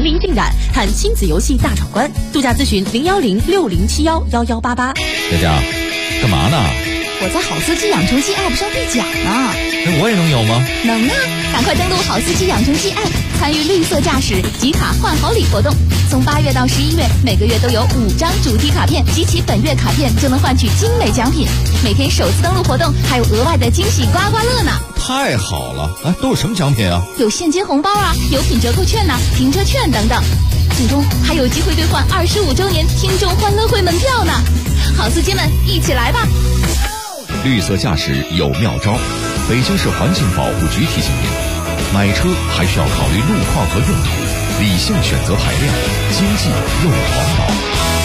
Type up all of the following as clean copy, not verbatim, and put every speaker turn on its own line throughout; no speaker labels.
层林定染，看亲子游戏大闯关。度假咨询01060711188。
佳佳，干嘛呢？
我在好司机养成系 App 上兑奖呢。
那我也能有吗？
能啊！赶快登录好司机养成系 App， 参与绿色驾驶集卡换好礼活动。从8月到11月，每个月都有5张主题卡片，集齐本月卡片就能换取精美奖品。每天首次登录活动还有额外的惊喜刮刮乐呢！
太好了！哎，都有什么奖品啊？
有现金红包啊，有品折扣券呐、停车券等等。最终还有机会兑换25周年听众欢乐会门票呢！好司机们，一起来吧！
绿色驾驶有妙招，北京市环境保护局提醒您：买车还需要考虑路况和用途，理性选择排量，经济又环保。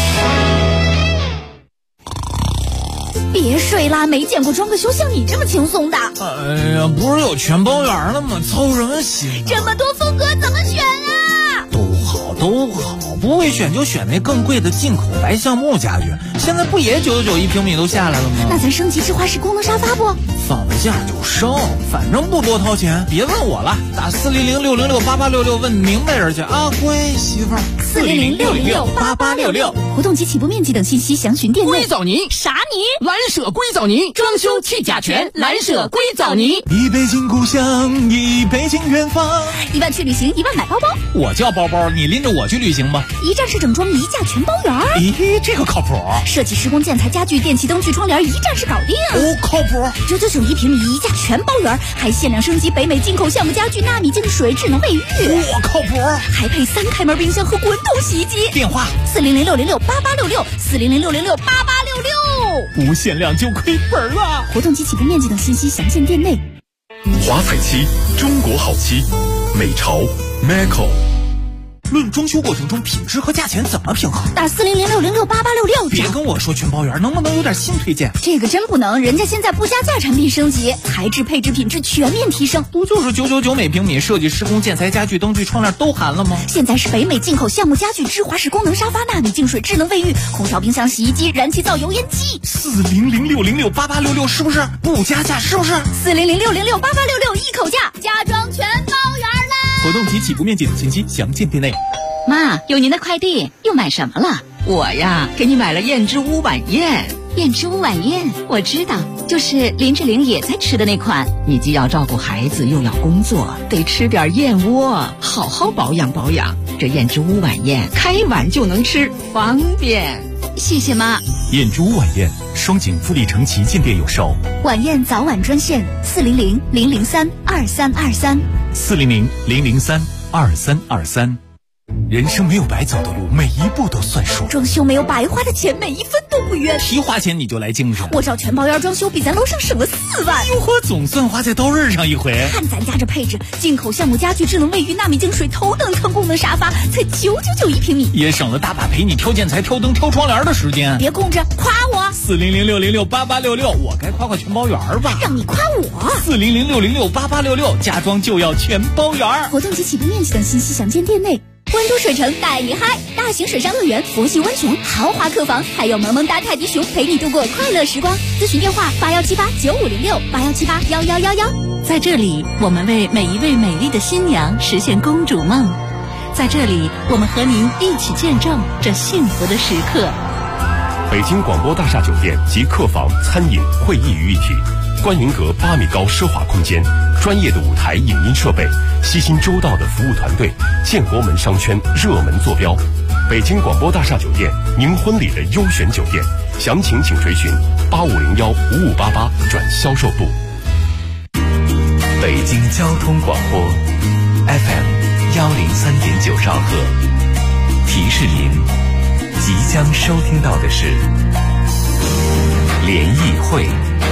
别睡啦，没见过装个修像你这么轻松的。
哎呀，不是有全包圆了吗？操什么心啊？
这么多风格怎么选啊？
都好，不会选就选那更贵的进口白橡木家具，现在不也991平米都下来了吗？
那咱升级智化式功能沙发不？
放了假就升，反正不多掏钱，别问我了，打40060688866问明白人去啊，乖媳妇儿。
40060688866，活动及起步面积等信息详询店内。
硅藻泥啥泥？蓝舍硅藻泥，装修去甲醛，蓝舍硅藻泥。
一北京故乡，一北京远方。
1万去旅行，1万买包包。
我叫包包，你拎着我去旅行吧。
一站式整装，一价全包圆。
咦，这个靠谱。
设计施工建材家具电器灯具窗帘一站式搞定。
哦，靠谱。
999一平米，一价全包圆，还限量升级北美进口橡木家具纳米净水智能卫浴。
我靠谱。
还配3开门冰箱和滚筒洗衣机。
电话
40060688866，40060688866，
无限量就亏本了。
活动及起步面积等信息详见店内。
华彩漆，中国好漆，美潮 Maco。
论装修过程中品质和价钱怎么平衡？
打40060688866。
别跟我说全包圆，能不能有点新推荐？
这个真不能，人家现在不加价产品升级，材质配置品质全面提升。
不就是999每平米，设计施工建材家具灯具窗帘都含了吗？
现在是北美进口橡木家具智华式功能沙发纳米净水智能卫浴空调冰箱洗衣机燃气灶油烟机。
40060688866是不是不加价？是不是
40060688866一口价，家装全包圆啦！
活动及起步面积等信息详见店内。
妈，有您的快递，又买什么了？
我呀，给你买了燕之屋晚宴。
燕之屋晚宴，我知道，就是林志玲也在吃的那款。
你既要照顾孩子，又要工作，得吃点燕窝，好好保养保养。这燕之屋晚宴，开碗就能吃，方便。
谢谢妈。
燕之屋晚宴，双井富力城旗舰店有售。
晚宴早晚专线400-003-2323。
400-003-2323。人生没有白走的路，每一步都算数。
装修没有白花的钱，每一分都不冤。
提花钱你就来精神，
我找全包圆装修比咱楼上省了4万。
哟呵，总算花在刀刃上一回。
看咱家这配置，进口橡木家具智能卫浴纳米净水头等舱功能沙发才999一平米，
也省了大把陪你挑建材挑灯挑窗帘的时间。
别供着，夸我。
40060688866，我该夸全包圆吧？
让你夸我。
40060688866，家装就要全包圆。
活动及起步面积等信息详见店内。温都水城带你嗨，大型水上乐园、佛系温泉、豪华客房，还有萌萌哒泰迪熊陪你度过快乐时光。咨询电话81789506，81781111。
在这里，我们为每一位美丽的新娘实现公主梦。在这里，我们和您一起见证这幸福的时刻。
北京广播大厦酒店及客房、餐饮、会议于一体，观云阁8米高奢华空间，专业的舞台影音设备，悉心周到的服务团队，建国门商圈热门坐标。北京广播大厦酒店，您婚礼的优选酒店，详情请垂询85015588转销售部。
北京交通广播 FM103.9兆赫，提示您即将收听到的是联谊会。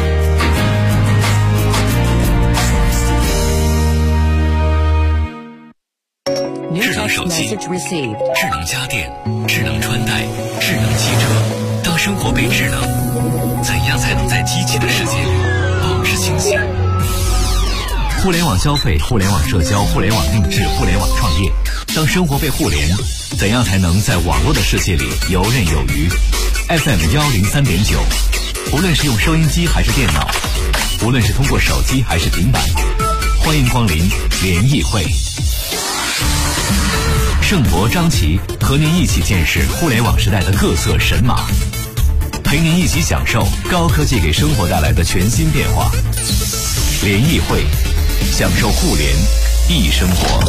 智能手机、智能家电、智能穿戴、智能汽车，当生活被智能，怎样才能在机器的世界里保持清醒？
互联网消费、互联网社交、互联网定制、互联网创业，当生活被互联，怎样才能在网络的世界里游刃有余？ FM103.9，无论是用收音机还是电脑，无论是通过手机还是平板，欢迎光临联谊会。 盛博、张琪和您一起见识互联网时代的各色神马，陪您一起享受高科技给生活带来的全新变化。联谊会，享受互联易生活。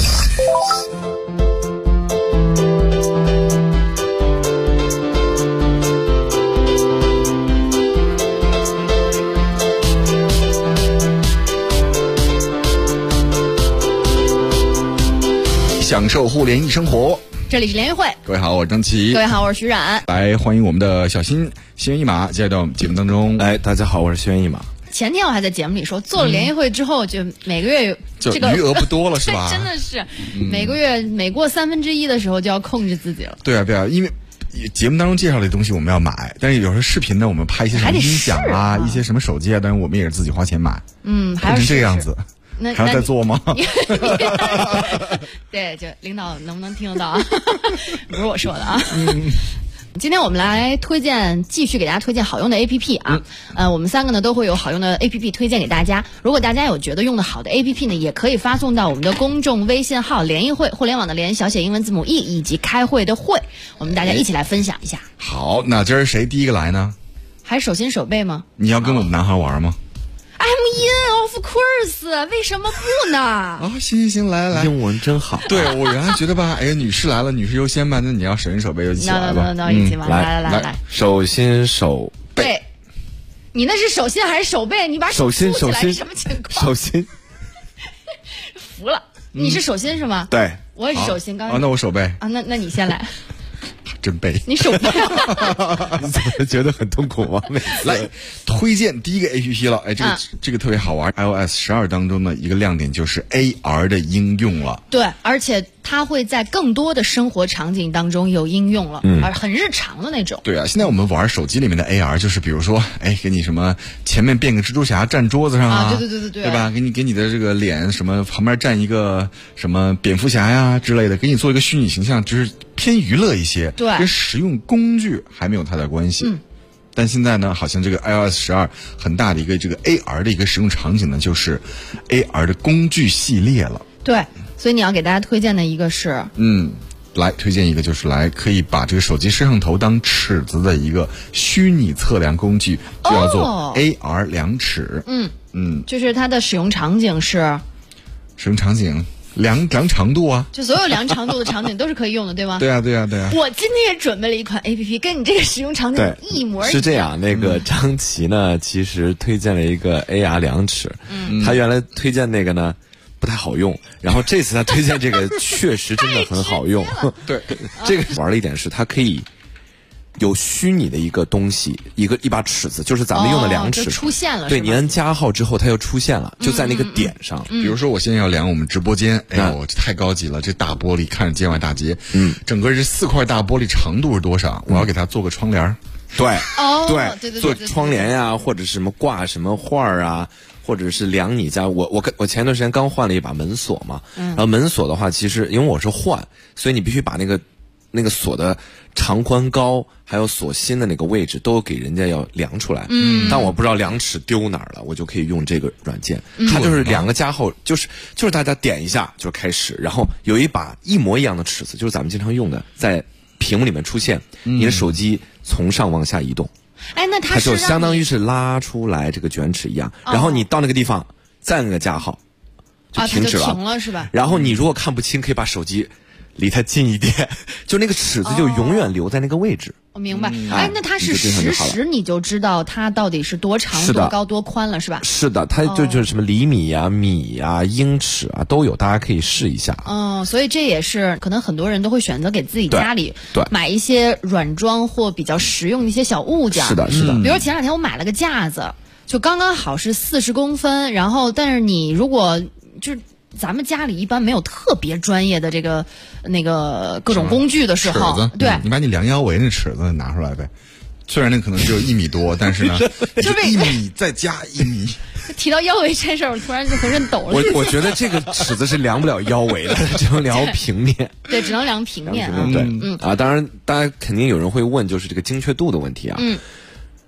享受互联易生活，
这里是联谊会。
各位好，我是张琪。
各位好，我是徐冉。
来欢迎我们的小新心猿意马，接到我们节目当中。
大家好，我是心猿意马。
前天我还在节目里说，做了联谊会之后，就每个月
就余额不多了，是吧？
真的是，每个月每过1/3的时候就要控制自己了。
对啊，因为节目当中介绍的东西我们要买，但是有时候视频呢，我们拍一些什么音响啊，一些什么手机啊，但是我们也是自己花钱买。
还要
成这个样子。还要再做吗？
对，就领导能不能听得到啊？不是我说的啊。今天我们来继续给大家推荐好用的 APP 啊。我们3个呢都会有好用的 APP 推荐给大家。如果大家有觉得用的好的 APP 呢，也可以发送到我们的公众微信号“联谊会”，互联网的联，小写英文字母 E 以及开会的会，我们大家一起来分享一下。
好，那今儿谁第一个来呢？
还手心手背吗？
你要跟我们男孩玩吗
？I'm in, of course， 为什么不呢？
行，来，
英文真好。
对，我原来觉得吧，女士来了，女士优先吧，那你要手心手背就起来吧。
一起吧，来，
手心手背。
你那是手心还是手背？你把手心什么情况？
手心。
服了，你是手心是吗？
对，
我也是手心。
那我手背
啊，那你先来。
真背，
你手背，
你怎么觉得很痛苦吗？
来推荐第一个 APP 了，这个特别好玩。iOS 12当中的一个亮点就是 AR 的应用了。
对，而且它会在更多的生活场景当中有应用了，而很日常的那种。
对啊，现在我们玩手机里面的 AR， 就是比如说，给你什么前面变个蜘蛛侠站桌子上啊，对吧？给你的这个脸什么旁边站一个什么蝙蝠侠呀之类的，给你做一个虚拟形象，就是偏娱乐一些。
对。
跟使用工具还没有太大关系。但现在呢，好像这个 iOS 12很大的一个这个 AR 的一个使用场景呢，就是 AR 的工具系列了。
对，所以你要给大家推荐的一个是，
来推荐一个就是可以把这个手机摄像头当尺子的一个虚拟测量工具，就叫做 AR 量尺。
就是它的使用场景是
量长度啊，
就所有量长度的场景都是可以用的，对吗？
对啊。
我今天也准备了一款 APP， 跟你这个使用场景一模一样。
是这样，那个张琪呢，其实推荐了一个 AR 量尺，他原来推荐那个呢不太好用，然后这次他推荐这个确实真的很好用。
对，
这个玩的一点是它可以有虚拟的一个东西，一把尺子，就是咱们用的量尺，
就出现了。
对，你按加号之后，它又出现了，就在那个点上。
比如说，我现在要量我们直播间，这太高级了，这大玻璃看着街外大街，整个这4块大玻璃长度是多少？我要给它做个窗帘。
对，做窗帘呀，或者什么挂什么画啊，或者是量你家。我前段时间刚换了一把门锁嘛，然后门锁的话，其实因为我是换，所以你必须把那个锁的长宽高还有锁芯的那个位置都给人家要量出来。但我不知道量尺丢哪儿了，我就可以用这个软件。它就是2个加号，就是大家点一下就开始，然后有一把一模一样的尺子，就是咱们经常用的，在屏幕里面出现，你的手机从上往下移动。
那
它就相当于是拉出来这个卷尺一样，然后你到那个地方再按个加号就停止了，
停了是吧？
然后你如果看不清，可以把手机离它近一点，就那个尺子就永远留在那个位置。
我明白。那它是实时你就知道它到底是多长、多高、多宽了，是吧？
是的，它就是什么厘米啊、米啊、英尺啊都有，大家可以试一下。
所以这也是可能很多人都会选择给自己家里买一些软装或比较实用的一些小物件。
是的。
比如前2天我买了个架子，就刚刚好是40公分，然后但是你如果就是咱们家里一般没有特别专业的这个各种工具的时候，对，
你把你量腰围那尺子拿出来呗。虽然那可能只有1米多，但是呢，就1米再加1米。
提到腰围这事儿，我突然就浑身抖了。
我觉得这个尺子是量不了腰围的，只能量平面。
对，只能量平面。
对，当然，大家肯定有人会问，就是这个精确度的问题啊。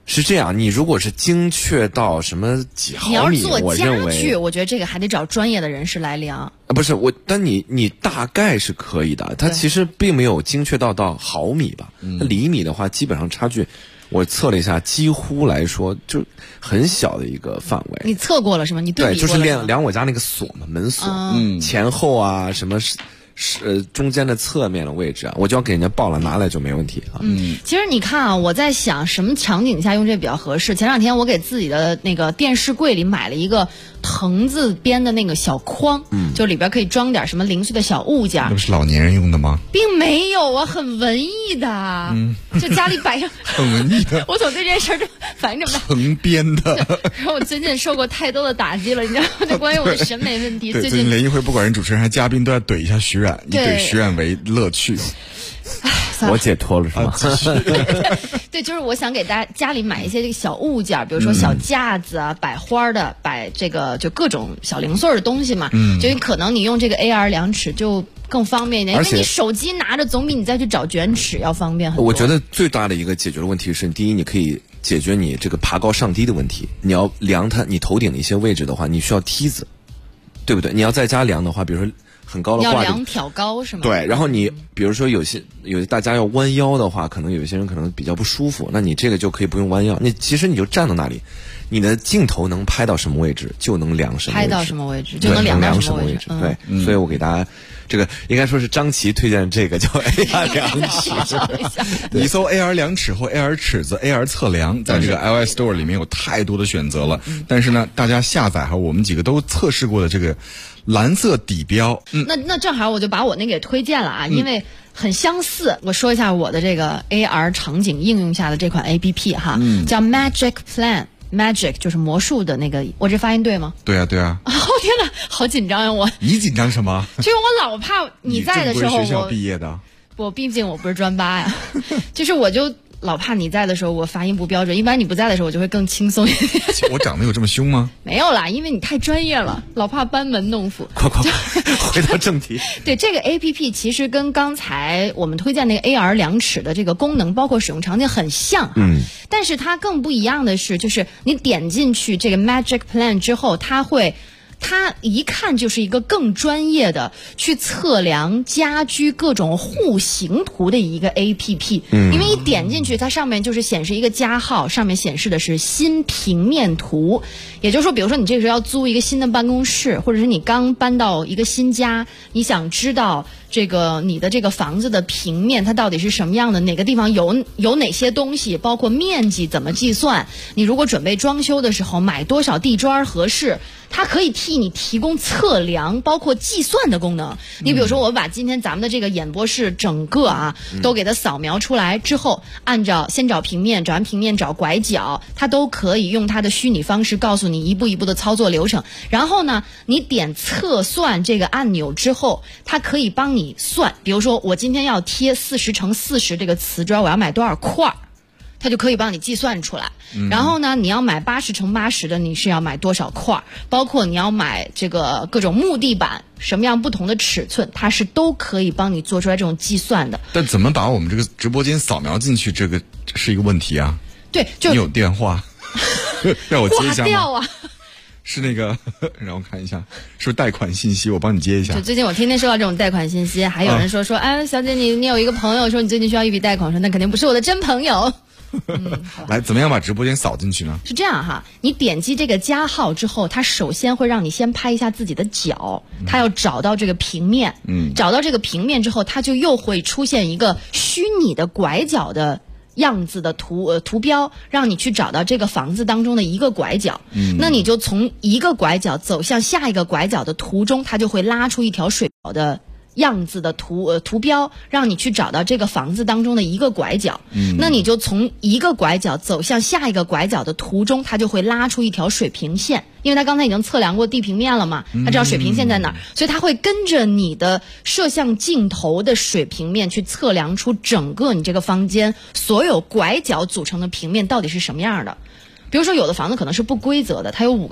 是这样，你如果是精确到什么几毫米，
你要是做家具，
我
觉得这个还得找专业的人士来量。
不是我，但你大概是可以的，它其实并没有精确到毫米吧？厘米的话，基本上差距。我测了一下，几乎来说就很小的一个范围。
你测过了是吗？你对比过了？
对，就是量我家那个锁嘛，门锁，前后啊，什么中间的侧面的位置啊，我就要给人家报了，拿来就没问题啊。
其实你看啊，我在想什么场景下用这比较合适。前两天我给自己的那个电视柜里买了一个藤字边的那个小筐，就里边可以装点什么零碎的小物件。
那不是老年人用的吗？
并没有啊，很文艺的，就家里摆上
很文艺的。
我总对这件事儿就反应这么大。
藤编的。
然后我最近受过太多的打击了，你知道吗？就关于我的审美问题。
最近联谊会不管是主持人还是嘉宾都要怼一下徐冉，以怼徐冉为乐趣。
我解脱了是吗？
对，就是我想给大家家里买一些这个小物件，比如说小架子啊，摆花的，摆这个就各种小零碎的东西嘛。就可能你用这个 AR 量尺就更方便一点，因为你手机拿着总比你再去找卷尺要方便很多。
我觉得最大的一个解决的问题是，第一，你可以解决你这个爬高上低的问题。你要量它你头顶的一些位置的话，你需要梯子，对不对？你要在家量的话，比如说很高的挂，
要量挑高是吗？
对，然后你比如说有大家要弯腰的话，可能有些人可能比较不舒服，那你这个就可以不用弯腰，其实你就站到那里，你的镜头能拍到什么位置就能量什么位置，
拍到什么位置就能量到什么位置。
对，所以我给大家这个应该说是张琪推荐这个叫 AR 量尺。
你搜 AR 量尺或 AR 尺子 AR 测量，在这个 iOS Store 里面有太多的选择了。但是呢，大家下载我们几个都测试过的这个蓝色底标。
那正好我就把我那个给推荐了啊，因为很相似。我说一下我的这个 AR 场景应用下的这款 APP 哈，叫 Magic Plan。Magic 就是魔术的那个，我这发音对吗？
对啊。
哦天哪，好紧张呀！
你紧张什么？
就是我老怕你在的时候，
你学校毕业的，
毕竟我不是专八呀，就是我就老怕你在的时候我发音不标准，一般你不在的时候我就会更轻松一点。
我长得有这么凶吗？
没有啦，因为你太专业了，老怕班门弄斧。
快，回到正题。
对，这个 APP 其实跟刚才我们推荐那个 AR 量尺的这个功能，包括使用场景很像但是它更不一样的是，就是你点进去这个 Magic Plan 之后，它一看就是一个更专业的去测量家居各种户型图的一个 APP。因为一点进去，它上面就是显示一个加号，上面显示的是新平面图。也就是说，比如说你这个时候要租一个新的办公室，或者是你刚搬到一个新家，你想知道这个你的这个房子的平面它到底是什么样的，哪个地方有哪些东西，包括面积怎么计算，你如果准备装修的时候买多少地砖合适，它可以替你提供测量包括计算的功能。你比如说我把今天咱们的这个演播室整个都给它扫描出来之后，按照先找平面，找完平面找拐角，它都可以用它的虚拟方式告诉你一步一步的操作流程。然后呢，你点测算这个按钮之后，它可以帮你算，比如说我今天要贴40×40这个瓷砖，我要买多少块，它就可以帮你计算出来。然后呢，你要买80×80的，你是要买多少块，包括你要买这个各种木地板，什么样不同的尺寸，它是都可以帮你做出来这种计算的。
但怎么把我们这个直播间扫描进去，这个是一个问题啊。
对，就
你有电话让我接一下吗？
挂掉啊。
是那个让我看一下，是不是贷款信息？我帮你接一下。
就最近我天天收到这种贷款信息，还有人说哎，小姐你有一个朋友说你最近需要一笔贷款，说那肯定不是我的真朋友。
来，怎么样把直播间扫进去呢？
是这样哈，你点击这个加号之后，它首先会让你先拍一下自己的脚，它要找到这个平面，找到这个平面之后，它就又会出现一个虚拟的拐角的样子的图标，让你去找到这个房子当中的一个拐角。那你就从一个拐角走向下一个拐角的途中，它就会拉出一条水表的样子的图标，让你去找到这个房子当中的一个拐角。那你就从一个拐角走向下一个拐角的途中，它就会拉出一条水平线，因为它刚才已经测量过地平面了嘛，它知道水平线在哪儿，所以它会跟着你的摄像镜头的水平面去测量出整个你这个房间所有拐角组成的平面到底是什么样的。比如说有的房子可能是不规则的，它有5个角，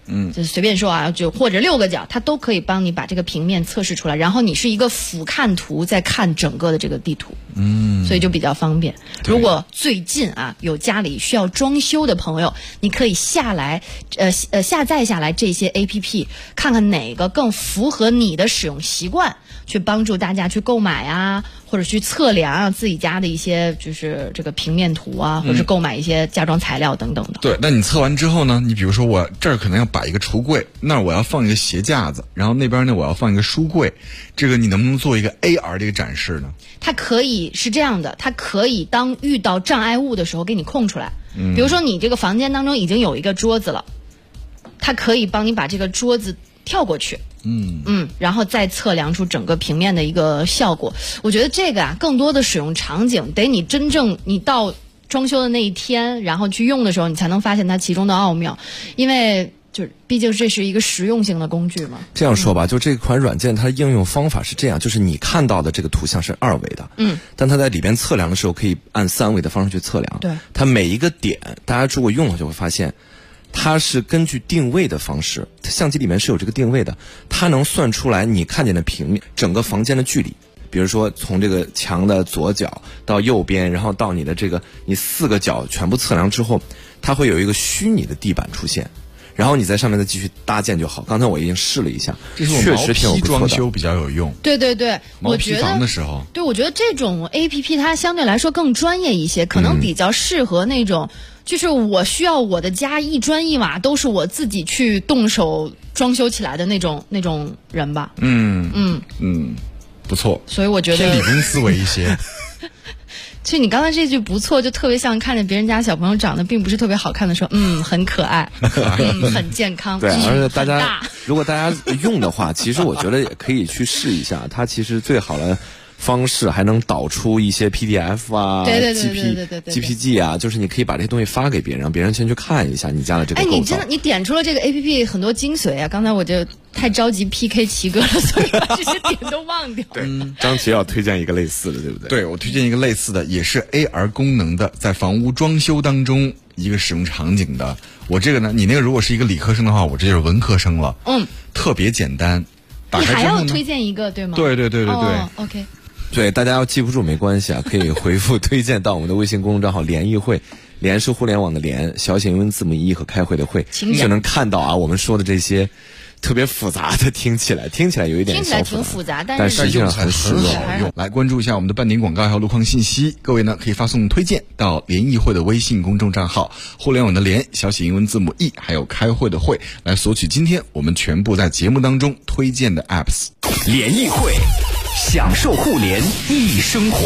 就随便说啊，就或者6个角，它都可以帮你把这个平面测试出来，然后你是一个俯瞰图在看整个的这个地图，所以就比较方便。如果最近啊有家里需要装修的朋友，你可以下载下来这些 APP， 看看哪个更符合你的使用习惯，去帮助大家去购买啊，或者去测量啊自己家的一些就是这个平面图啊，或者是购买一些家装材料等等的。
对，那你测完之后呢，你比如说我这儿可能要摆一个橱柜，那儿我要放一个鞋架子，然后那边呢我要放一个书柜，这个你能不能做一个 AR 的一个展示呢？
它可以是这样的，它可以当遇到障碍物的时候给你空出来，比如说你这个房间当中已经有一个桌子了，它可以帮你把这个桌子跳过去，然后再测量出整个平面的一个效果。我觉得这个啊，更多的使用场景得你真正你到装修的那一天，然后去用的时候，你才能发现它其中的奥妙，因为就是毕竟这是一个实用性的工具嘛。
这样说吧，就这款软件它的应用方法是这样，就是你看到的这个图像是2维的，但它在里边测量的时候可以按3维的方式去测量。
对，它
每一个点，大家如果用了就会发现，它是根据定位的方式，它相机里面是有这个定位的，它能算出来你看见的平面整个房间的距离。比如说从这个墙的左角到右边，然后到你的这个你4个角全部测量之后，它会有一个虚拟的地板出现，然后你在上面再继续搭建就好。刚才我已经试了一下，
这是我
确实挺有不错的。
装修比较有用。
对对对，
毛坯房的时候，
对，我觉得这种 APP 它相对来说更专业一些，可能比较适合那种，就是我需要我的家一砖一瓦都是我自己去动手装修起来的那种人吧。
不错，
所以我觉得
偏理工思维一些。
其实你刚才这句不错，就特别像看着别人家小朋友长得并不是特别好看的时候，很可爱，很健康。
对，而且如果大家用的话，其实我觉得也可以去试一下。它其实最好的方式还能导出一些 PDF 啊、GPG 啊，就是你可以把这些东西发给别人，让别人先去看一下你家的这个构造。
你真的你点出了这个 APP 很多精髓啊！刚才我就太着急 PK 齐哥了，所以把这些点都忘掉。
对，张琪要推荐一个类似的，对不对？
对，我推荐一个类似的，也是 AR 功能的，在房屋装修当中一个使用场景的。我这个呢，你那个如果是一个理科生的话，我这就是文科生了。特别简单。
你还要推荐一个对吗？
对。
OK。
对，大家要记不住没关系啊，可以回复推荐到我们的微信公众账号联谊会，联是互联网的联，小写英文字母 E 和开会的会，就能看到啊我们说的这些特别复杂的，听起来有一点
听起来挺复杂，
但
实际上
很好用。来关注一下我们的半点广告还有路况信息，各位呢可以发送推荐到联谊会的微信公众账号，互联网的联，小写英文字母 E 还有开会的会，来索取今天我们全部在节目当中推荐的 apps。
联谊会，享受互联易生活。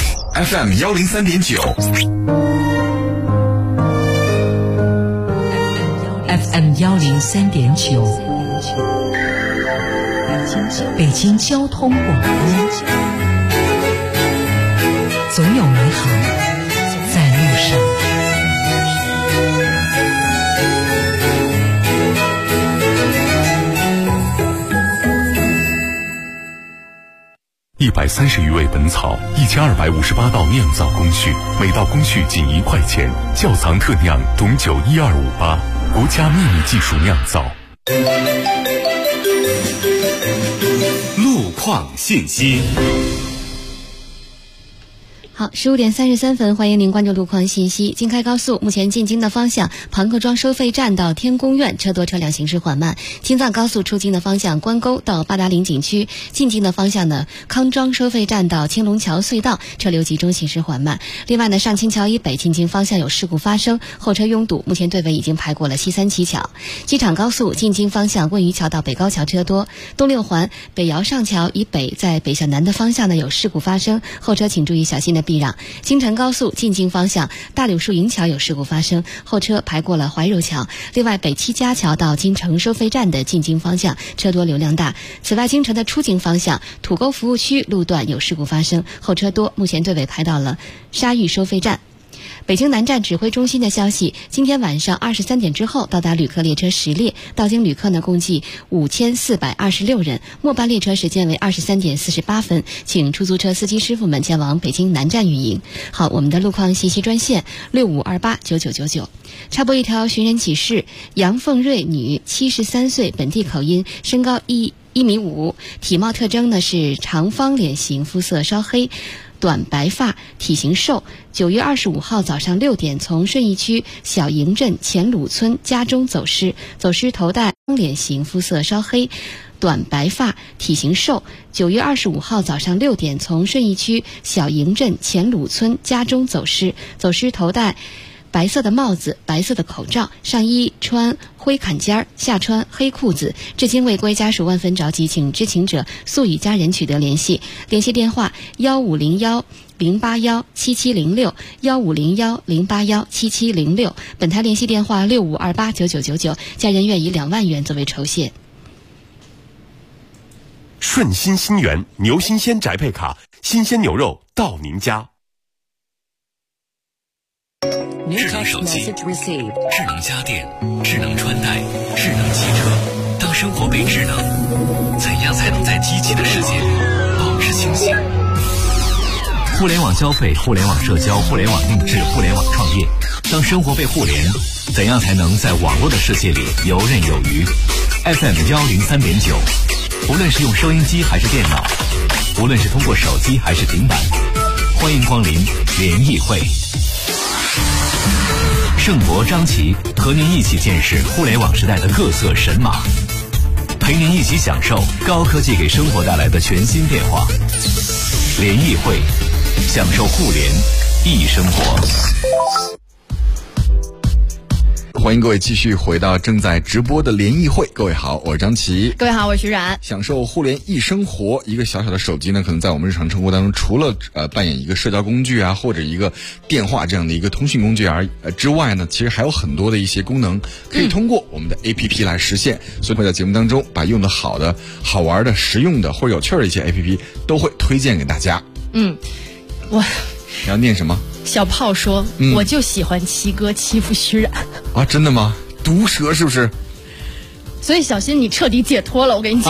FM 103.9
FM 103.9，北京交通广播，总有美好在路上。
130余味本草，1258道酿造工序，每道工序仅1块钱。窖藏特酿董酒12588，国家秘密技术酿造。
路况信息。
好，15点33分，欢迎您关注路况信息。京开高速目前进京的方向，庞各庄收费站到天宫苑车多车辆行驶缓慢；京藏高速出京的方向，关沟到八达岭景区进京的方向呢，康庄收费站到青龙桥隧道车流集中行驶缓慢。另外呢，上清桥以北进京方向有事故发生，后车拥堵，目前队尾已经排过了西三旗桥。机场高速进京方向，问榆桥到北高桥车多；东六环北窑上桥以北在北向南的方向呢有事故发生，后车请注意小心的避让。京承高速进京方向，大柳树营桥有事故发生，后车排过了怀柔桥。另外，北七家桥到京承收费站的进京方向车多流量大。此外，京承的出京方向土沟服务区路段有事故发生，后车多，目前队尾排到了沙峪收费站。 北京南站指挥中心的消息，今天晚上23点之后到达旅客列车10列，到京旅客呢共计5426人，末班列车时间为23点48分，请出租车司机师傅们前往北京南站运营。好，我们的路况信息专线65289999。插播一条寻人启事：杨凤瑞，女，73岁，本地口音，身高1.5米，体貌特征呢是长方脸型，肤色稍黑，短白发，体型瘦。9月25号早上6点从顺义区小营镇前鲁村家中走失，头戴脸型，肤色稍黑，短白发，体型瘦。9月25号早上6点从顺义区小营镇前鲁村家中走失，头戴白色的帽子，白色的口罩，上衣穿灰坎肩，下穿黑裤子，至今未归，家属万分着急，请知情者速与家人取得联系。联系电话1501-081-7706，1501-081-7706。本台联系电话65289999，家人愿以2万元作为酬谢。
顺心新源牛新鲜宅配卡，新鲜牛肉到您家。
智能手机、智能家电、智能穿戴、智能汽车。当生活被智能，怎样才能在机器的世界里保持清醒？互联网消费、互联网社交、互联网定制、互联网创业。当生活被互联，怎样才能在网络的世界里游刃有余？ FM 103.9，无论是用收音机还是电脑，无论是通过手机还是平板，欢迎光临联谊会。盛博、张琪和您一起见识互联网时代的各色神马，陪您一起享受高科技给生活带来的全新变化。联谊会，享受互联易生活。
欢迎各位继续回到正在直播的联谊会。各位好，我是张琪。
各位好，我是徐冉。
享受互联易生活，一个小小的手机呢，可能在我们日常生活当中，除了扮演一个社交工具啊，或者一个电话这样的一个通讯工具之外呢，其实还有很多的一些功能可以通过我们的 APP 来实现。所以会在节目当中把用的好的、好玩的、实用的或者有趣的一些 APP 都会推荐给大家。
你
要念什么？
小炮说，我就喜欢齐哥欺负徐冉
啊！真的吗？毒舌是不是？
所以小心你彻底解脱了，我跟你讲。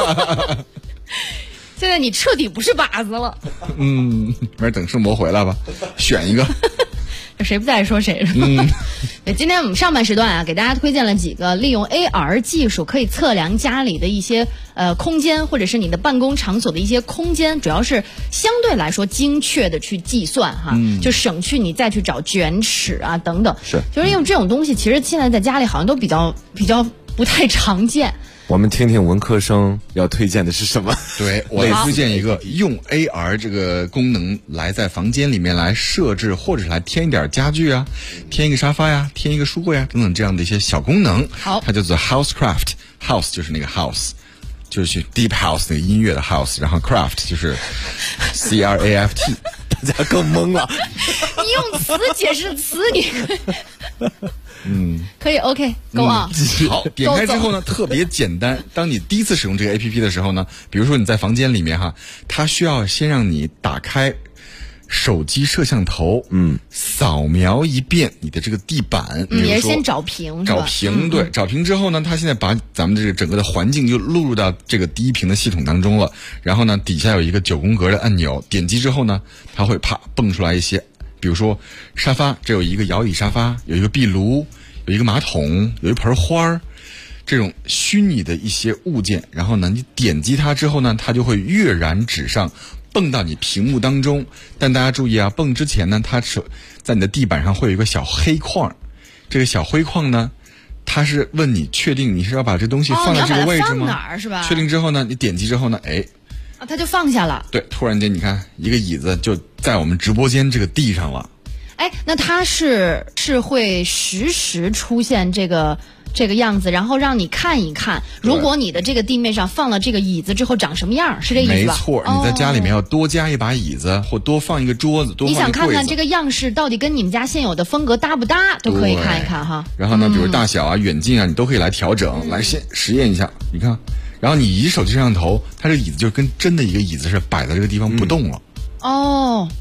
现在你彻底不是靶子了。
没事，等盛博回来吧，选一个。
谁不在说谁是吧？今天我们上半时段给大家推荐了几个利用 AR 技术可以测量家里的一些空间，或者是你的办公场所的一些空间，主要是相对来说精确的去计算哈，就省去你再去找卷尺啊等等。
是，
就是因为这种东西，其实现在在家里好像都比较不太常见。
我们听听文科生要推荐的是什么？
对，我来推荐一个用 AR 这个功能来在房间里面来设置，或者是来添一点家具啊，添一个沙发呀，添一个书柜啊等等这样的一些小功能。
好，
它叫做 Housecraft，House 就是那个 House， 就是去 Deep House 那个音乐的 House， 然后 Craft 就是 CRAFT，
大家更懵了。
你用词解释词你。可以 OK go on。
好，点开之后呢，特别简单。当你第一次使用这个 APP 的时候呢，比如说你在房间里面它需要先让你打开手机摄像头，扫描一遍你的这个地板，
也是先找屏，
找屏，对，找屏之后呢，它现在把咱们这个整个的环境就录入到这个第一屏的系统当中了。然后呢，底下有一个9宫格的按钮，点击之后呢，它会啪蹦出来一些。比如说沙发，这有一个摇椅沙发，有一个壁炉，有一个马桶，有一盆花，这种虚拟的一些物件。然后呢，你点击它之后呢，它就会跃然纸上，蹦到你屏幕当中。但大家注意啊，蹦之前呢，它在你的地板上会有一个小黑框。这个小灰框呢，它是问你确定你是要把这东西放在这个位置吗？
你要把它放哪儿是吧？
确定之后呢，你点击之后呢，
它就放下了。
对，突然间你看一个椅子就在我们直播间这个地上了。
那它是会实时出现这个样子，然后让你看一看，如果你的这个地面上放了这个椅子之后长什么样，是这意思吧？
没错，你在家里面要多加一把椅子，或多放一个桌子，多放一个柜子。你想
看看这个样式到底跟你们家现有的风格搭不搭，都可以看一看哈。
然后呢，比如大小啊、远近啊，你都可以来调整，来先实验一下。你看，然后你移手机摄像头，它这个椅子就跟真的一个椅子是摆在这个地方不动了。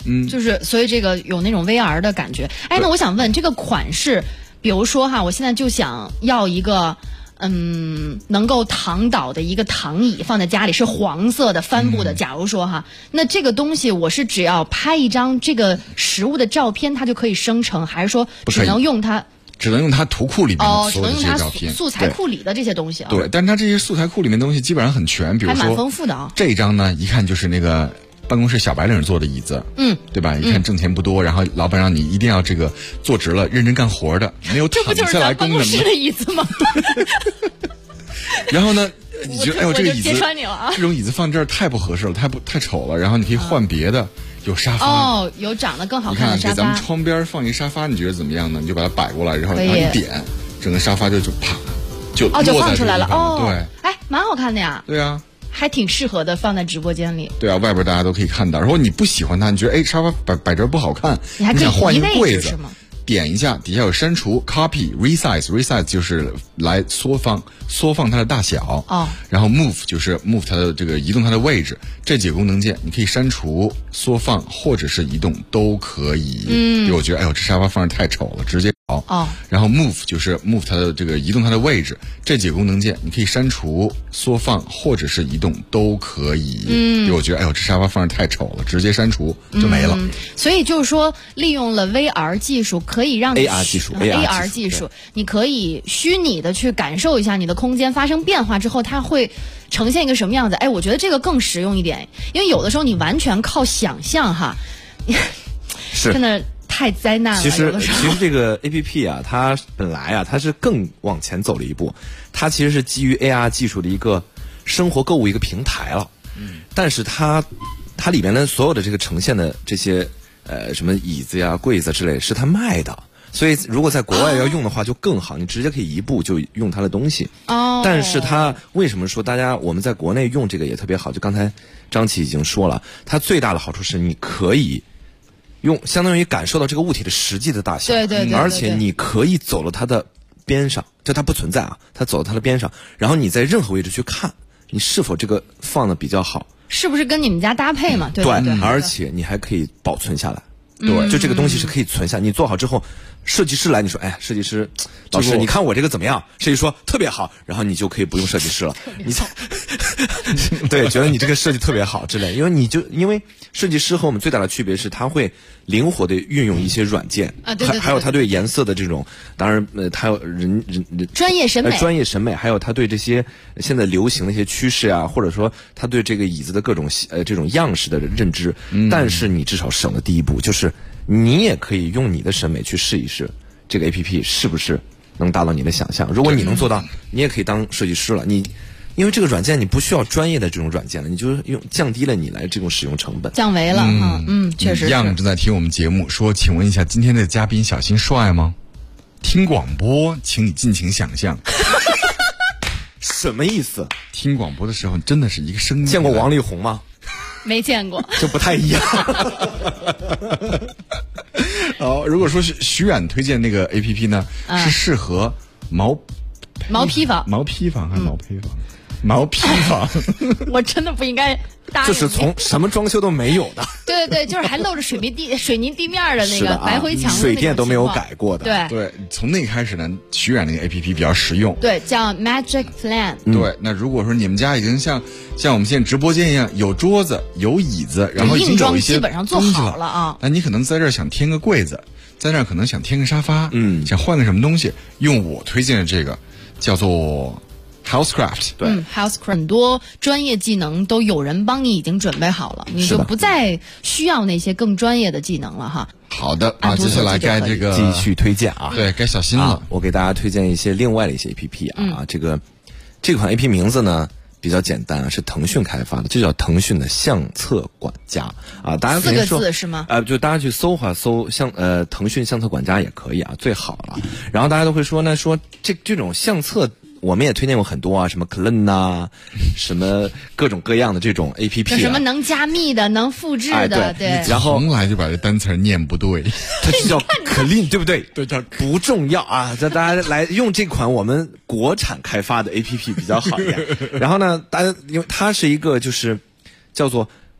就是所以这个有那种 VR 的感觉。哎，那我想问这个款式，比如说哈，我现在就想要一个能够躺倒的一个躺椅放在家里，是黄色的帆布的。假如说哈，那这个东西我是只要拍一张这个实物的照片，它就可以生成，还是说只能用它？
只能用它图库里面的所有的这些照片，
素材库里的这些东西啊。
对，但是它这些素材库里面的东西基本上很全，比如说
还蛮丰富的啊。
这一张呢，一看就是那个办公室小白领坐的椅子，对吧？一看挣钱不多，然后老板让你一定要这个坐直了，认真干活的，没有躺下来功能的。
这不就是咱办公室的椅子吗？
然后呢，你觉得哎呦这个椅子，
这
种椅子放这儿太不合适了，太丑了，然后你可以换别的。有沙发
有长得更好看的沙发。
你看，给咱们窗边放一沙发，你觉得怎么样呢？你就把它摆过来，然后一点，整个沙发就啪就
放出来了。
对，
哎，蛮好看的呀。
对啊，
还挺适合的，放在直播间里。
对啊，外边大家都可以看到。如果你不喜欢它，你觉得沙发摆这不好看，
你还可以
想换一个柜子
是吗？
点一下，底下有删除、copy、resize 就是来缩放它的大小。然后 move 就是 move 它的这个移动它的位置，这几个功能键你可以删除、缩放或者是移动都可以。比如我觉得哎呦这沙发放着太丑了，直接然后 move 就是 move 它的这个移动它的位置，这几个功能键你可以删除、缩放或者是移动都可以。比如我觉得哎呦这沙发放着太丑了，直接删除就没了。
所以就是说利用了 VR 技术，可以让你
AR 技术，
你可以虚拟的去感受一下你的空间发生变化之后，它会呈现一个什么样子。哎，我觉得这个更实用一点，因为有的时候你完全靠想象哈，
是
真的太灾难了。
其实这个 APP 啊，它本来啊，它是更往前走了一步，它其实是基于 AR 技术的一个生活购物一个平台了。但是它里面的所有的这个呈现的这些什么椅子呀、柜子之类是它卖的，所以如果在国外要用的话就更好，你直接可以一步就用它的东西。但是它为什么说我们在国内用这个也特别好？就刚才张琪已经说了，它最大的好处是你可以相当于感受到这个物体的实际的大小，
对，
而且你可以走到它的边上，就它不存在啊，它走到它的边上，然后你在任何位置去看，你是否这个放的比较好，
是不是跟你们家搭配嘛？对，
而且你还可以保存下来。对，就这个东西是可以存下。你做好之后，设计师来，你说，哎，设计师老师，你看我这个怎么样？设计师说特别好，然后你就可以不用设计师了。对，觉得你这个设计特别好之类，因为设计师和我们最大的区别是，他会灵活的运用一些软件还有他对颜色的这种，当然他有人
专业审美，
还有他对这些现在流行的一些趋势啊，或者说他对这个椅子的各种这种样式的认知。但是你至少省了第一步，就是你也可以用你的审美去试一试这个 APP 是不是能达到你的想象。如果你能做到，你也可以当设计师了。因为这个软件你不需要专业的这种软件了，你就降低了你来这种使用成本，
降维了。确实是。
样正在听我们节目，说请问一下今天的嘉宾小新帅吗？听广播请你尽情想象。
什么意思？
听广播的时候真的是一个声音。
见过王力宏吗？
没见过，
就不太一样。
好，如果说是徐远推荐那个 APP 呢，是适合毛坯房还是毛坯房？毛坯房，
我真的不应该答应。
就是从什么装修都没有的。
对，就是还露着水泥地面的那个白灰墙，
水电都没有改过的。
对，
从那开始呢，徐远那个 APP 比较实用。
对，叫 Magic Plan。
对，那如果说你们家已经像我们现在直播间一样，有桌子有椅子，然后已经有一些
基本上做好了啊，
那你可能在这儿想添个柜子，在那儿可能想添个沙发，想换个什么东西，用我推荐的这个叫做Housecraft。
对
，Housecraft 很多专业技能都有人帮你已经准备好了，你就不再需要那些更专业的技能了哈。
好的啊，接下来该这个
继续推荐啊。
对，该小新了。
我给大家推荐一些另外的一些 APP 啊。这款 APP 名字呢比较简单，是腾讯开发的，就叫腾讯的相册管家啊。大家可以说
4个字是吗？
就大家去搜腾讯相册管家也可以啊，最好了。然后大家都会说呢，说这种相册。我们也推荐过很多啊，什么 Clone 啊，什么各种各样的这种 APP 啊，
什么能加密的、能复制的，对。
然后从来就把这单词念不对，
它是叫 Clean， 对不对？对，叫不重要啊。这大家来用这款我们国产开发的 APP 比较好一点。然后呢，大家因为它是一个就是叫做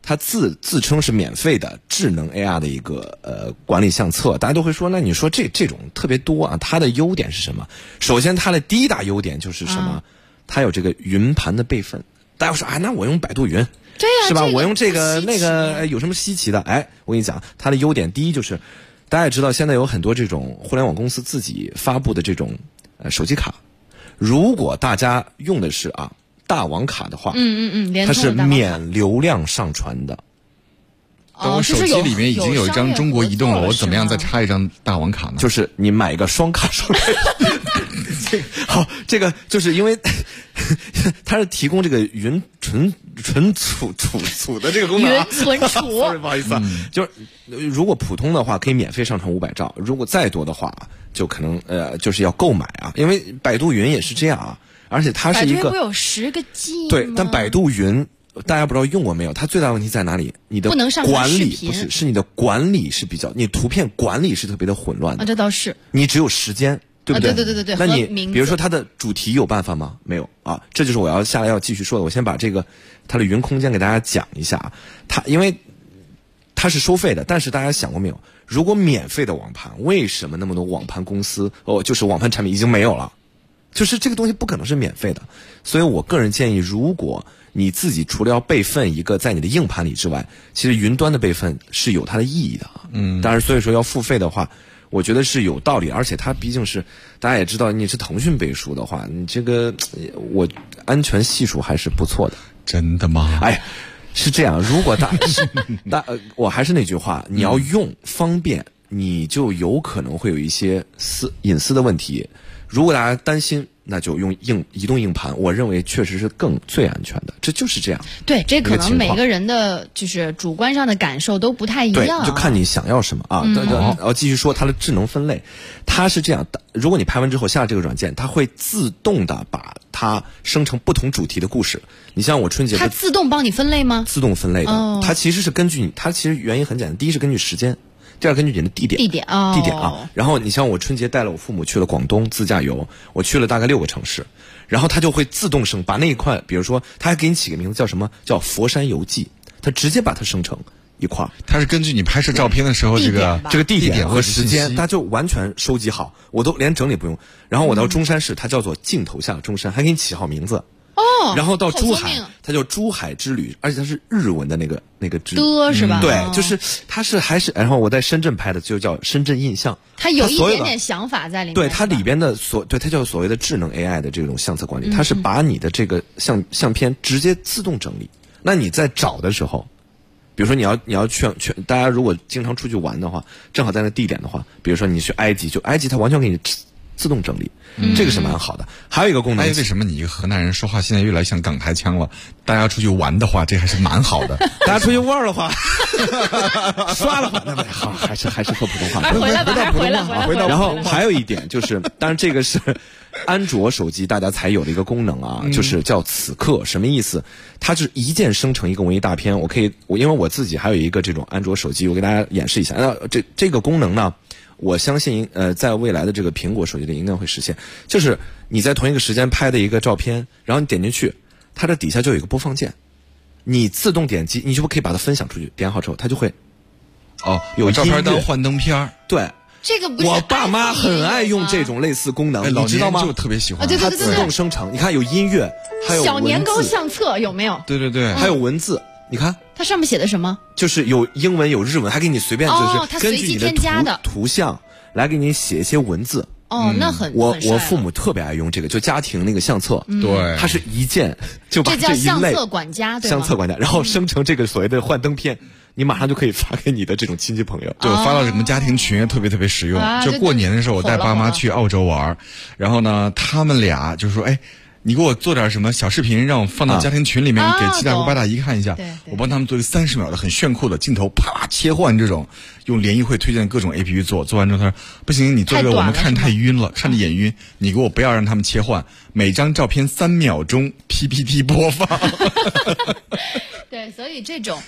它自称是免费的智能 AR 的一个管理相册，大家都会说，那你说这种特别多啊，它的优点是什么？首先，它的第一大优点就是什么？它有这个云盘的备份。大家说，那我用百度云，
对呀，
是吧？我用这个那个，有什么稀奇的？我跟你讲，它的优点第一就是，大家也知道，现在有很多这种互联网公司自己发布的这种手机卡，如果大家用的是大网卡的话，它是免流量上传的。
我手机里面已经有一张中国移动了，我怎么样再插一张大网卡呢？
就是你买一个双卡手机。好，这个就是因为它是提供这个云存储的这个功能。
云存储
，sorry， 不好意思就是如果普通的话可以免费上传500兆，如果再多的话就可能就是要购买因为百度云也是这样而且它是一个。
百度云不有10个 G
对，但百度云。大家不知道用过没有？它最大的问题在哪里？你的管理是你的管理是比较，你图片管理是特别的混乱的。
这倒是。
你只有时间，对不对？
对。
那你比如说它的主题有办法吗？没有这就是我下来要继续说的。我先把它的云空间给大家讲一下因为它是收费的，但是大家想过没有？如果免费的网盘，为什么那么多网盘公司就是网盘产品已经没有了？就是这个东西不可能是免费的，所以我个人建议，如果你自己除了要备份一个在你的硬盘里之外，其实云端的备份是有它的意义的当然所以说要付费的话，我觉得是有道理，而且它毕竟是大家也知道，你是腾讯背书的话，你这个我安全系数还是不错的。
真的吗？
是这样，如果我还是那句话，你要用方便，你就有可能会有一些隐私的问题。如果大家担心，那就用移动硬盘，我认为确实是最安全的，这就是这样。
对，这可能每个人的就是主观上的感受都不太一样，
对，就看你想要什么然后继续说它的智能分类，它是这样的：如果你拍完之后下了这个软件，它会自动的把它生成不同主题的故事。你像我春节，
它自动帮你分类吗？
自动分类的，它其实是根据它其实原因很简单，第一是根据时间。第二，根据你的地点然后你像我春节带了我父母去了广东自驾游，我去了大概6个城市，然后它就会自动把那一块，比如说它还给你起个名字叫什么，叫佛山游记，它直接把它生成一块。
它是根据你拍摄照片的时候这个
地点和时间，它就完全收集好，我都连整理不用。然后我到中山市，它叫做镜头下中山，还给你起好名字。然后到珠海，它叫珠海之旅，而且它是日文的那个之
是吧？
对，就是它还是，然后我在深圳拍的就叫深圳印象，
它有一点点想法在里面。
对，它里边的它叫所谓的智能 AI 的这种相册管理，它是把你的这个相片直接自动整理。那你在找的时候，比如说你要去大家如果经常出去玩的话，正好在那地点的话，比如说你去埃及，就埃及它完全给你自动整理。这个是蛮好的。还有一个功能，
为什么你一个河南人说话现在越来越像港台腔了？大家出去玩的话，这还是蛮好的。
大家出去玩的话，刷的话，那么好，还是说普通话。
回来。
然后还有一点就是，当然这个是安卓手机大家才有的一个功能就是叫此刻，什么意思？它就是一键生成一个文艺大片。因为我自己还有一个这种安卓手机，我给大家演示一下。那这个功能呢？我相信在未来的这个苹果手机里应该会实现，就是你在同一个时间拍的一个照片，然后你点进去，它这底下就有一个播放键，你自动点击，你就可以把它分享出去，点好之后它就会
有照片当幻灯片。
对，
这个不是
我爸妈很爱用这种类似功能，你知道吗？
就特别喜欢
它自动生成。你看有音乐，还有
小年糕相册有没有？
对，
还有文字。你看
它上面写的什么？
就是有英文有日文，还给你随便就是根据你的图像来给你写一些文字。
那很
我父母特别爱用这个，就家庭那个相册，
对，
它是一键就把
这叫
一类
相册管家，对吗？
相册管家，然后生成这个所谓的幻灯片，你马上就可以发给你的这种亲戚朋友，
就发到什么家庭群，特别特别实用。就过年的时候，我带爸妈去澳洲玩，然后呢，他们俩就说，你给我做点什么小视频，让我放到家庭群里面给七大姑八大姨看一下。我帮他们做一个30秒的很炫酷的镜头，啪切换这种，用联谊会推荐各种 APP 做完之后，他说不行，你做这个我们看太晕了，看着眼晕，你给我不要让他们切换，每张照片3秒钟 PPT 播放。
对，所以这种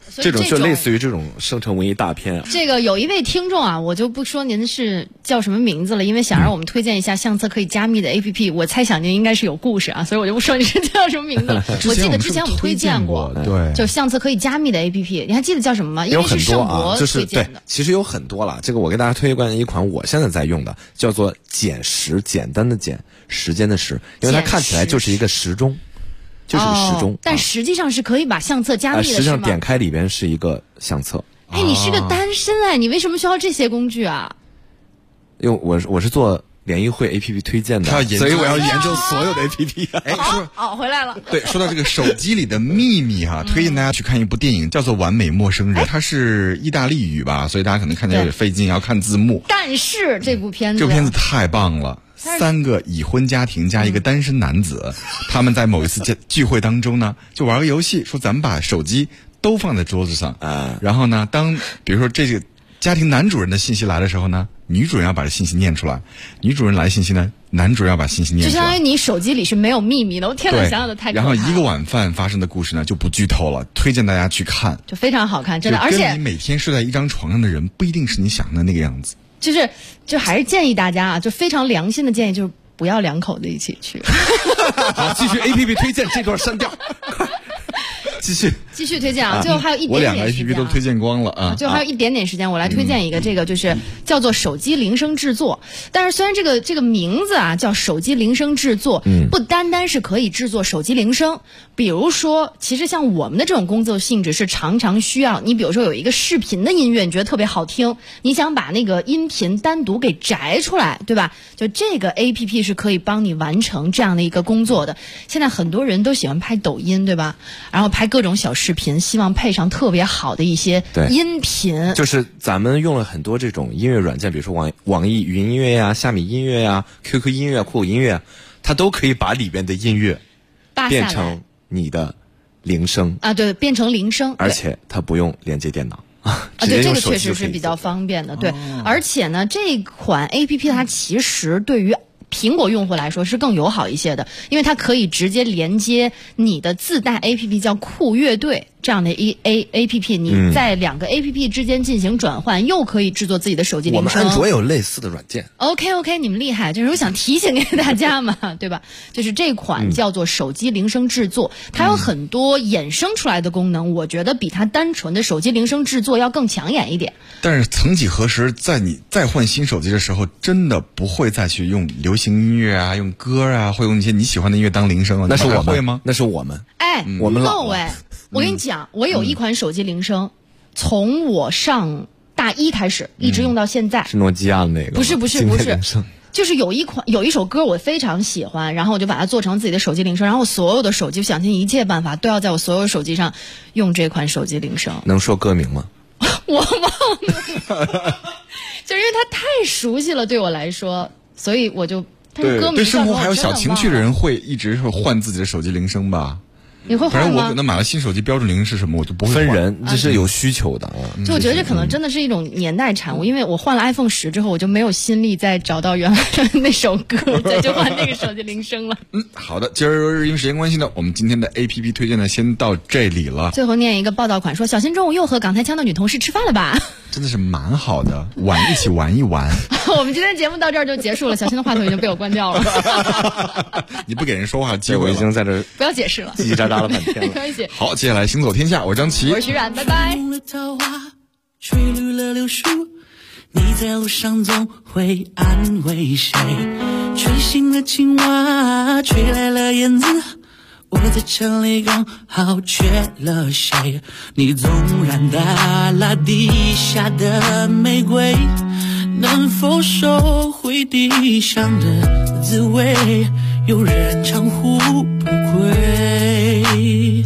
这种就类似于这种生成文艺大片啊。
这个有一位听众啊，我就不说您是叫什么名字了，因为想让我们推荐一下相册可以加密的 APP，我猜想您应该是有故事啊，所以我就不说你是叫什么名字了。我记得之前我们推荐过，
对，
就相册可以加密的 APP， 你还记得叫什么吗？因为是盛博推荐的。
其实有很多了，这个我给大家推荐一款我现在在用的，叫做简时，简单的简，时间的时，因为它看起来就是一个时钟。就是个时钟，
但实际上是可以把相册加密的，
实际上点开里边是一个相册。
哎，你是个单身哎，你为什么需要这些工具啊？
因为我是做联谊会 APP 推荐的，所以我要研究所有的 APP。
哎，
好，回来了。
对，说到这个手机里的秘密哈，推荐大家去看一部电影，叫做《完美陌生人》，它是意大利语吧，所以大家可能看起来有点费劲，要看字幕。
但是这部片子
太棒了。3个已婚家庭加一个单身男子，他们在某一次聚会当中呢，就玩个游戏，说咱们把手机都放在桌子上，然后呢，当比如说这个家庭男主人的信息来的时候呢，女主人要把这信息念出来，女主人来信息呢，男主人要把信息念出来，
就相当于你手机里是没有秘密的。我天哪，想想的太可怕了。
然后一个晚饭发生的故事呢，就不剧透了，推荐大家去看，
就非常好看，真的。而且
你每天睡在一张床上的人，不一定是你想的那个样子。
就还是建议大家啊，就非常良心的建议，就是不要2口子一起去。
好，继续 APP 推荐，这段删掉。
继续推荐啊！最后还有一点点时间，
我2个 APP 都推荐光了啊！
最后还有一点点时间，我来推荐一个，这个就是叫做手机铃声制作。但是虽然这个名字啊叫手机铃声制作，不单单是可以制作手机铃声，比如说，其实像我们的这种工作性质是常常需要你，比如说有一个视频的音乐，你觉得特别好听，你想把那个音频单独给摘出来，对吧？就这个 APP 是可以帮你完成这样的一个工作的。现在很多人都喜欢拍抖音，对吧？然后拍各种小视频，希望配上特别好的一些音频。
就是咱们用了很多这种音乐软件，比如说网易云音乐呀、虾米音乐呀、QQ 音乐、酷狗音乐，它都可以把里边的音乐变成你的铃声
啊，对，变成铃声，
而且它不用连接电脑
啊，对，这个确实是比较方便的，对。而且呢，这款 APP 它其实对于苹果用户来说是更友好一些的，因为它可以直接连接你的自带 APP 叫酷乐队这样的APP， 你在2个 APP 之间进行转换，又可以制作自己的手机铃声。
我们安卓有类似的软件。
OK， 你们厉害，就是我想提醒给大家嘛，对吧？就是这款叫做手机铃声制作，它有很多衍生出来的功能，我觉得比它单纯的手机铃声制作要更抢眼一点。
但是曾几何时，在你再换新手机的时候，真的不会再去用流行音乐啊，用歌啊，会用一些你喜欢的音乐当铃声了。
那是我们
会吗？
那是我们。
哎，
我们老了。
我跟你讲，我有一款手机铃声，从我上大1开始，一直用到现在。
是诺基亚的那个？
不是，就是有一首歌我非常喜欢，然后我就把它做成自己的手机铃声，然后我所有的手机想尽一切办法都要在我所有手机上用这款手机铃声。
能说歌名吗？
我忘了，就是因为它太熟悉了对我来说，所以我就。
对生活还有小情趣的人会一直会换自己的手机铃声吧？
你会换吗？
反正我可能买了新手机，标准铃声是什么我就不会换。
分人，这是有需求的。
就我觉得这可能真的是一种年代产物，因为我换了 iPhone 10之后，我就没有心力再找到原来的那首歌，再去换那个手机铃声了。
好的，今儿因为时间关系呢，我们今天的 APP 推荐呢先到这里了。
最后念一个报道款说：小新中午又和港台腔的女同事吃饭了吧？
真的是蛮好的，一起玩一玩。
我们今天节目到这儿就结束了，小新的话筒已经被我关掉了。
你不给人说话机会，
我已经在这
不要解释了，
叽叽喳喳了半天了。
没关系。
好，接下来行走天下，我是张琪，
我是徐冉，拜拜。
吹绿了柳树，你在路上总会安慰谁？吹醒了青蛙，吹来了燕子，我在城里刚好缺了谁？你纵然大拉地下的玫瑰，能否收回地上的滋味？有人唱呼不归，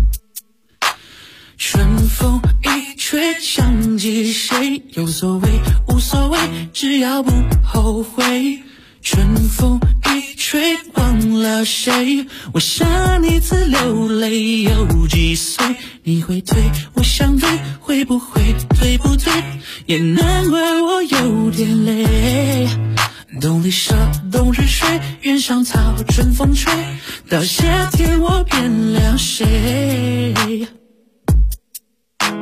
春风一吹想起谁？有所谓无所谓，只要不后悔。春风一吹忘了谁？我上一次流泪有几岁？你会退，我想退，会不会退不退？也难怪我有点累。冬里蛇，冬日水，原上草，春风吹，到夏天我变了谁？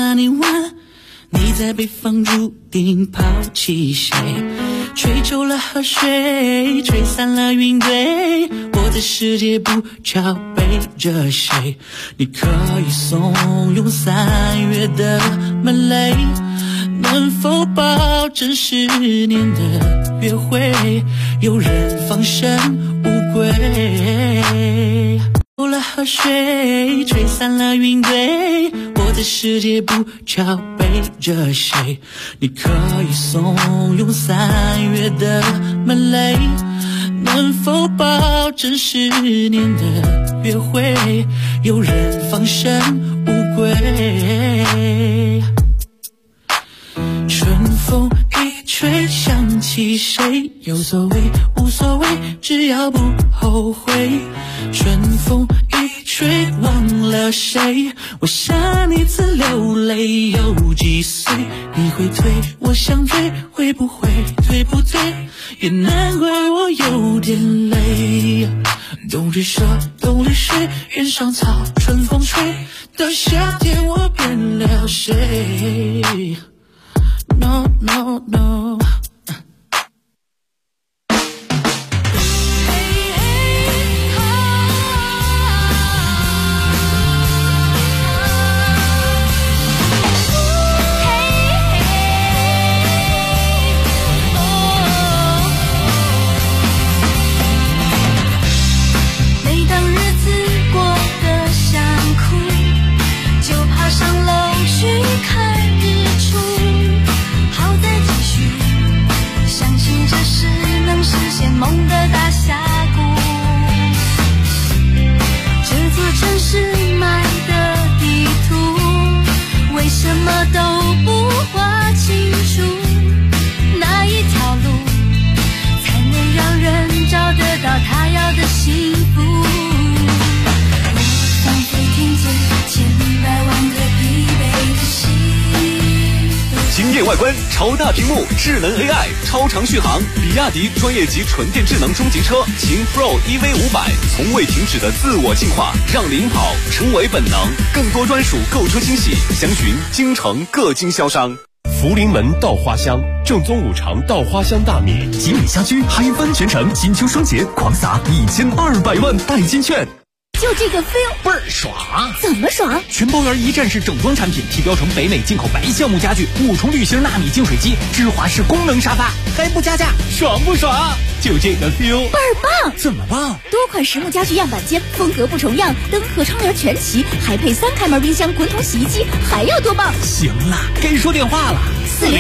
那年晚，你在北方注定抛弃谁？吹皱了河水，吹散了云堆，我在世界不巧背着谁？你可以怂恿3月的门雷，能否保证10年的约会有人放生乌龟？透了河水，吹散了云堆，我在世界不巧背着谁？你可以怂恿3月的门雷，能否保证10年的约会有人放生乌龟？春风一吹想起谁，有所谓无所谓，只要不后悔。春风一吹忘了谁，我想你曾流泪有几岁？你会退我想退，会不会对不对？也难怪我有点累。冬日说冬日水，原上草春风吹，到夏天我变了谁？No, no, no.
每当日子过得想哭，就爬上楼去看日出。好在继续相信这是能实现梦的大峡谷。这座城市买的地图，为什么都不画清楚？哪一条路才能让人找得到他要的幸福？我仿佛听见千百万个疲惫的心。
惊艳外观，超大屏幕，智能 AI， 超长续航，比亚迪专业级纯电智能中级车秦 Pro EV500，从未停止的自我进化，让领跑成为本能。更多专属购车惊喜，详询京城各经销商。
福临门稻花香，正宗五常稻花香大米，
吉米家居嗨翻全城，金秋双节狂撒1200万代金券。
就这个 feel
倍儿爽！
怎么爽？
全包圆一站式整装产品，提标成北美进口白橡木家具，5重滤芯纳米净水机，芝华士功能沙发，还不加价，爽不爽？就这个 feel
倍儿棒！
怎么棒？
多款实木家具样板间，风格不重样，灯和窗帘全齐，还配3开门冰箱、滚筒洗衣机，还要多棒？
行了，该说电话了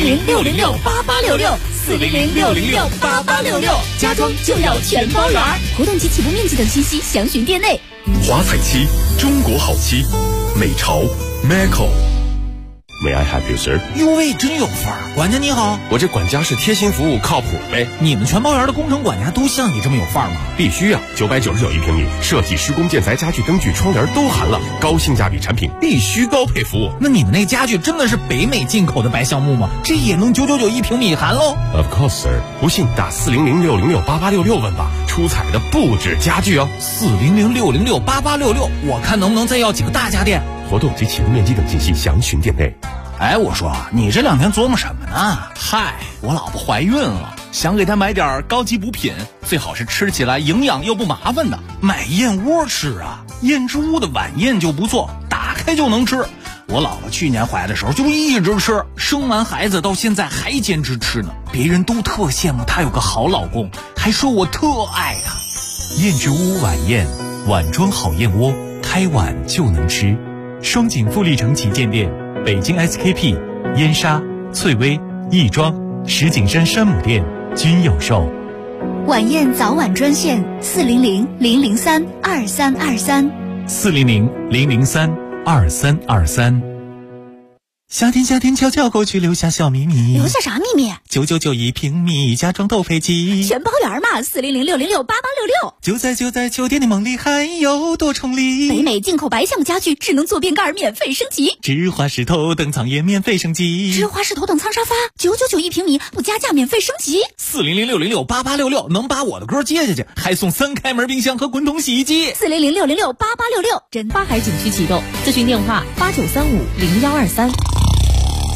，400-606-8866，400-606-8866，家装就要全包圆。活动及起步面积等信息详询店内。
华彩漆，中国好漆，美潮 Macco。May
I help you, sir？
哟喂，真有范儿！管家你好，
我这管家是贴心服务，靠谱呗。
你们全包圆的工程管家都像你这么有范儿吗？
必须啊！999一平米，设计、施工、建材、家具、灯具、窗帘都含了，高性价比产品，必须高配服务。
那你们那家具真的是北美进口的白橡木吗？这也能999一平米含喽
？Of course, sir。不信打400-606-8866问吧，出彩的不止家具哦。
400-606-8866，我看能不能再要几个大家电。
活动及起步面积等信息详询店内。
哎，我说你这2天琢磨什么呢？
嗨，我老婆怀孕了，想给她买点高级补品，最好是吃起来营养又不麻烦的。
买燕窝吃啊，燕之屋的晚宴就不错，打开就能吃。我姥姥去年怀的时候就一直吃，生完孩子到现在还坚持吃呢。别人都特羡慕她有个好老公，还说我特爱她。
燕之屋晚宴，碗装好燕窝，开碗就能吃。双井富力城旗舰店，北京 SKP、燕莎、翠微、亦庄、石景山山姆店均有售。
晚宴早晚专线400-003-2323。
400-003-2323。夏天夏天悄悄过去，留下小秘密。
留下啥秘密
？999一平米，家装斗飞机，
全包圆嘛！400-606-8866。
就在酒店的梦里，还有多重礼。
北美进口白橡木家具，智能坐便盖免费升级，
芝华士头等舱也免费升级，
芝华士头等舱沙发999一平米，不加价免费升级。
400-606-8866能把我的歌接下去，还送3开门冰箱和滚筒洗衣机。
400-606-8866，
真花海景区启动，咨询电话89350123。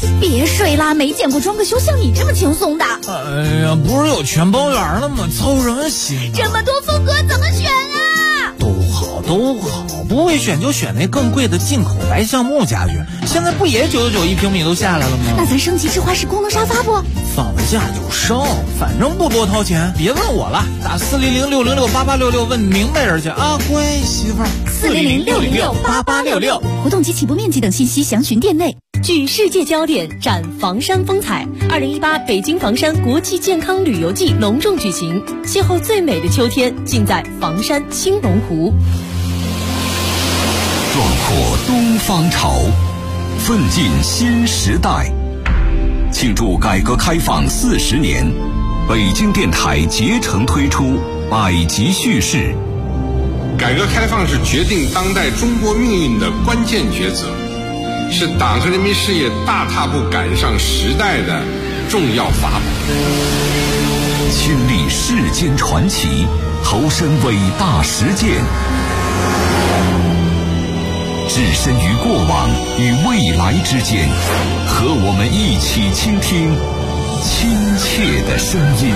别睡啦，没见过装个修像你这么轻松的。
哎呀，不是有全包圆了吗？操什么心啊？
这么多风格怎么选啊？
都好，不会选就选那更贵的进口白橡木家具，现在不也999一平米都下来了吗？
那咱升级智化式功能沙发不？
放了假就升，反正不多掏钱，别问我了，打400-606-8866问明白人去啊，乖媳妇儿。
400-606-8866，活动及起步面积等信息详询店内。
聚世界焦点，展房山风采。2018北京房山国际健康旅游季隆重举行，邂逅最美的秋天，尽在房山青龙湖。
壮阔东方潮，奋进新时代。庆祝改革开放40年，北京电台竭诚推出百集叙事。
改革开放是决定当代中国命运的关键抉择，是党和人民事业大踏步赶上时代的重要法宝。
亲历世间传奇，投身伟大实践，置身于过往与未来之间，和我们一起倾听亲切的声音。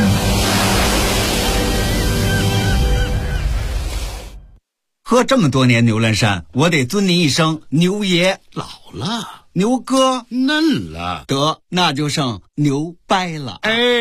喝这么多年牛栏山，我得尊您一声牛爷。
老了，
牛哥
嫩了，
得那就剩牛掰了。
哎。